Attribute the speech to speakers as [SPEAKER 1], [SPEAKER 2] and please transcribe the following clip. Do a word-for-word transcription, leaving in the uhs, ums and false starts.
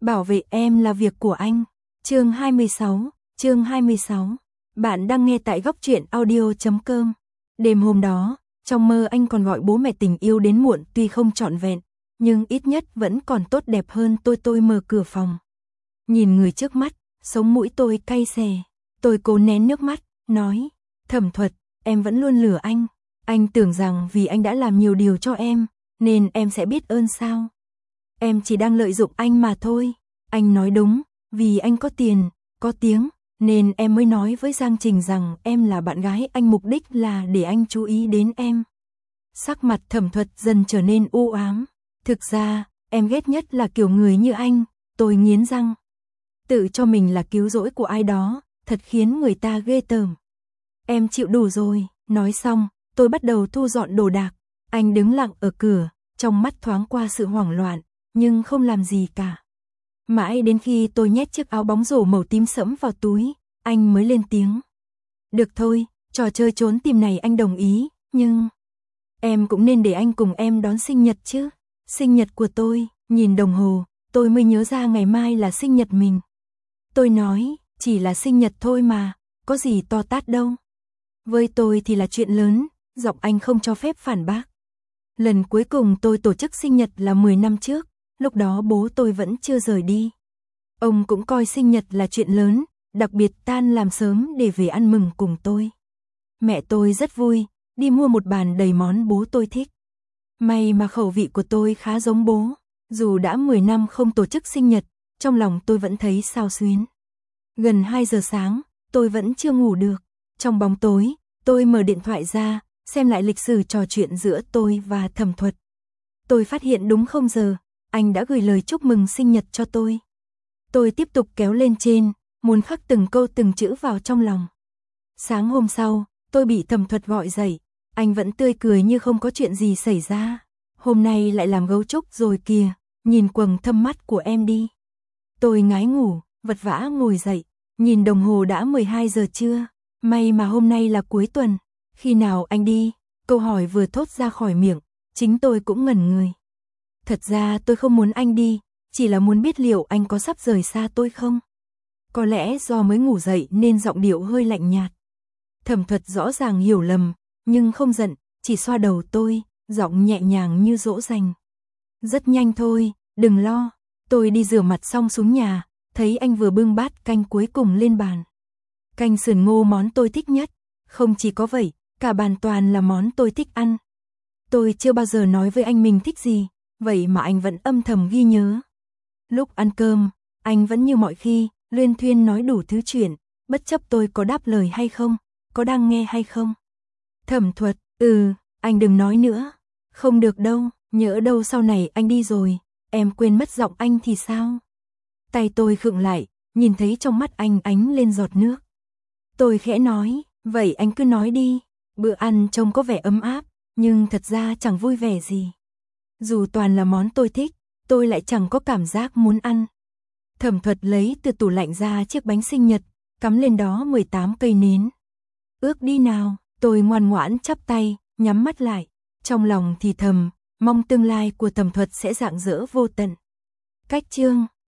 [SPEAKER 1] Bảo vệ em là việc của anh. Chương hai mươi sáu, chương hai mươi sáu. Bạn đang nghe tại góc truyện audio chấm com. Đêm hôm đó, trong mơ anh còn gọi bố mẹ tình yêu đến muộn, tuy không trọn vẹn, nhưng ít nhất vẫn còn tốt đẹp hơn tôi tôi mở cửa phòng. Nhìn người trước mắt, sống mũi tôi cay xè. Tôi cố nén nước mắt, nói, Thẩm Thuật, em vẫn luôn lừa anh. Anh tưởng rằng vì anh đã làm nhiều điều cho em, nên em sẽ biết ơn sao? Em chỉ đang lợi dụng anh mà thôi. Anh nói đúng, vì anh có tiền, có tiếng, nên em mới nói với Giang Trình rằng em là bạn gái anh, mục đích là để anh chú ý đến em. Sắc mặt Thẩm Thuật dần trở nên u ám. Thực ra, em ghét nhất là kiểu người như anh. Tôi nghiến răng. Tự cho mình là cứu rỗi của ai đó, thật khiến người ta ghê tởm. Em chịu đủ rồi. Nói xong, tôi bắt đầu thu dọn đồ đạc. Anh đứng lặng ở cửa, trong mắt thoáng qua sự hoảng loạn, nhưng không làm gì cả. Mãi đến khi tôi nhét chiếc áo bóng rổ màu tím sẫm vào túi, anh mới lên tiếng. Được thôi, trò chơi trốn tìm này anh đồng ý, nhưng em cũng nên để anh cùng em đón sinh nhật chứ. Sinh nhật của tôi. Nhìn đồng hồ, tôi mới nhớ ra ngày mai là sinh nhật mình. Tôi nói, chỉ là sinh nhật thôi mà, có gì to tát đâu. Với tôi thì là chuyện lớn. Giọng anh không cho phép phản bác. Lần cuối cùng tôi tổ chức sinh nhật là mười năm trước, lúc đó bố tôi vẫn chưa rời đi. Ông cũng coi sinh nhật là chuyện lớn, đặc biệt tan làm sớm để về ăn mừng cùng tôi. Mẹ tôi rất vui, đi mua một bàn đầy món bố tôi thích. May mà khẩu vị của tôi khá giống bố, dù đã mười năm không tổ chức sinh nhật, trong lòng tôi vẫn thấy xao xuyến. Gần hai giờ sáng, tôi vẫn chưa ngủ được. Trong bóng tối, tôi mở điện thoại ra, xem lại lịch sử trò chuyện giữa tôi và Thẩm Thuật. Tôi phát hiện đúng không giờ, anh đã gửi lời chúc mừng sinh nhật cho tôi. Tôi tiếp tục kéo lên trên, muốn khắc từng câu từng chữ vào trong lòng. Sáng hôm sau, tôi bị Thẩm Thuật gọi dậy, anh vẫn tươi cười như không có chuyện gì xảy ra. Hôm nay lại làm gấu trúc rồi kìa, nhìn quầng thâm mắt của em đi. Tôi ngái ngủ, vật vã ngồi dậy, nhìn đồng hồ đã mười hai giờ trưa, may mà hôm nay là cuối tuần. Khi nào anh đi? Câu hỏi vừa thốt ra khỏi miệng, chính tôi cũng ngẩn người. Thật ra tôi không muốn anh đi, chỉ là muốn biết liệu anh có sắp rời xa tôi không? Có lẽ do mới ngủ dậy nên giọng điệu hơi lạnh nhạt. Thẩm Thuật rõ ràng hiểu lầm, nhưng không giận, chỉ xoa đầu tôi, giọng nhẹ nhàng như dỗ dành. Rất nhanh thôi, đừng lo. Tôi đi rửa mặt xong xuống nhà, thấy anh vừa bưng bát canh cuối cùng lên bàn. Canh sườn ngô món tôi thích nhất, không chỉ có vậy, cả bàn toàn là món tôi thích ăn. Tôi chưa bao giờ nói với anh mình thích gì, vậy mà anh vẫn âm thầm ghi nhớ. Lúc ăn cơm, anh vẫn như mọi khi, luyên thuyên nói đủ thứ chuyện, bất chấp tôi có đáp lời hay không, có đang nghe hay không. Thẩm Thuật, ừ, anh đừng nói nữa. Không được đâu, nhỡ đâu sau này anh đi rồi, em quên mất giọng anh thì sao? Tay tôi khựng lại, nhìn thấy trong mắt anh ánh lên giọt nước. Tôi khẽ nói, vậy anh cứ nói đi. Bữa ăn trông có vẻ ấm áp, nhưng thật ra chẳng vui vẻ gì. Dù toàn là món tôi thích, tôi lại chẳng có cảm giác muốn ăn. Thẩm Thuật lấy từ tủ lạnh ra chiếc bánh sinh nhật, cắm lên đó mười tám cây nến. Ước đi nào, tôi ngoan ngoãn chắp tay, nhắm mắt lại. Trong lòng thì thầm, mong tương lai của Thẩm Thuật sẽ rạng rỡ vô tận. Cách chương